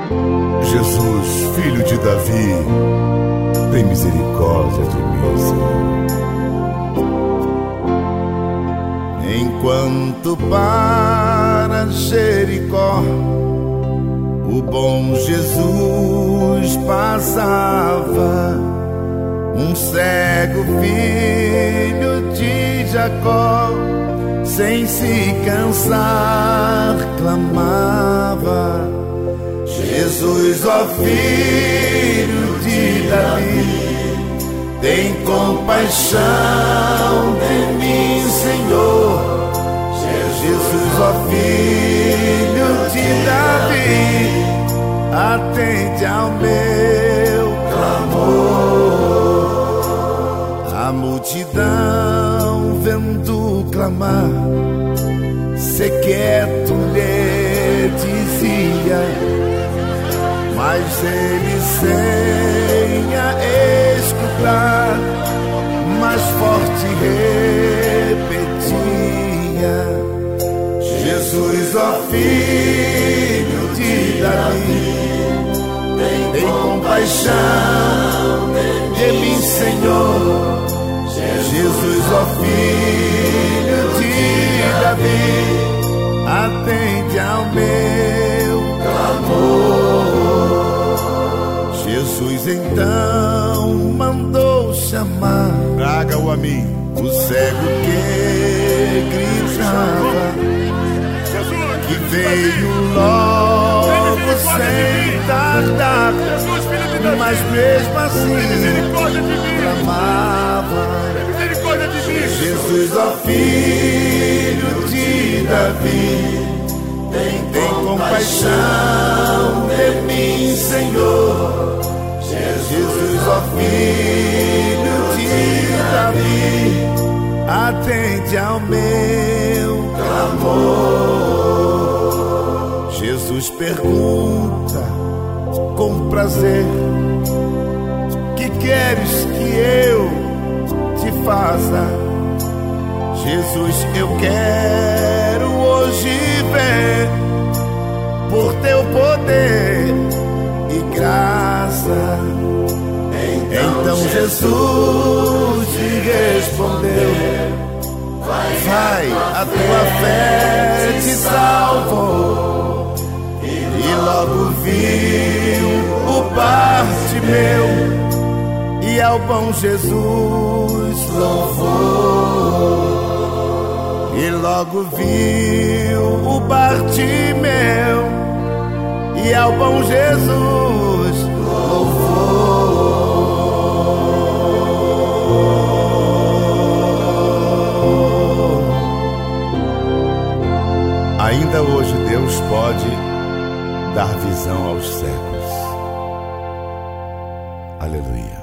Jesus, filho de Davi, tem misericórdia de mim, Senhor. Enquanto para Jericó o bom Jesus passava, um cego filho de Jacó, sem se cansar, clamava: Jesus, ó filho de Davi, tem compaixão de mim, Senhor. Jesus, ó filho de Davi, atende ao meu clamor. A multidão vendo clamar, se quieto lhe dizia, mas ele sem a escutar, mais forte repetia: Jesus, ó filho de Davi, tem compaixão de mim, Senhor. Jesus, ó filho de Davi, atende ao meu clamor. Jesus então mandou chamar, traga-o a mim, o cego que gritava, que veio logo sem tardar, mas mesmo assim clamava: Jesus, ó filho de Davi, tem compaixão de mim, Senhor. Jesus, ó filho de Davi, atende ao meu clamor. Jesus pergunta com prazer: que queres que eu te faça? Jesus, eu quero hoje ver por teu poder e graça. Então Jesus te respondeu: vai, a tua fé te salvou. E logo viu o Bartimeu e ao bom Jesus louvou. E logo viu o Bartimeu e ao bom Jesus louvou. Ainda hoje Deus pode dar visão aos cegos. Aleluia.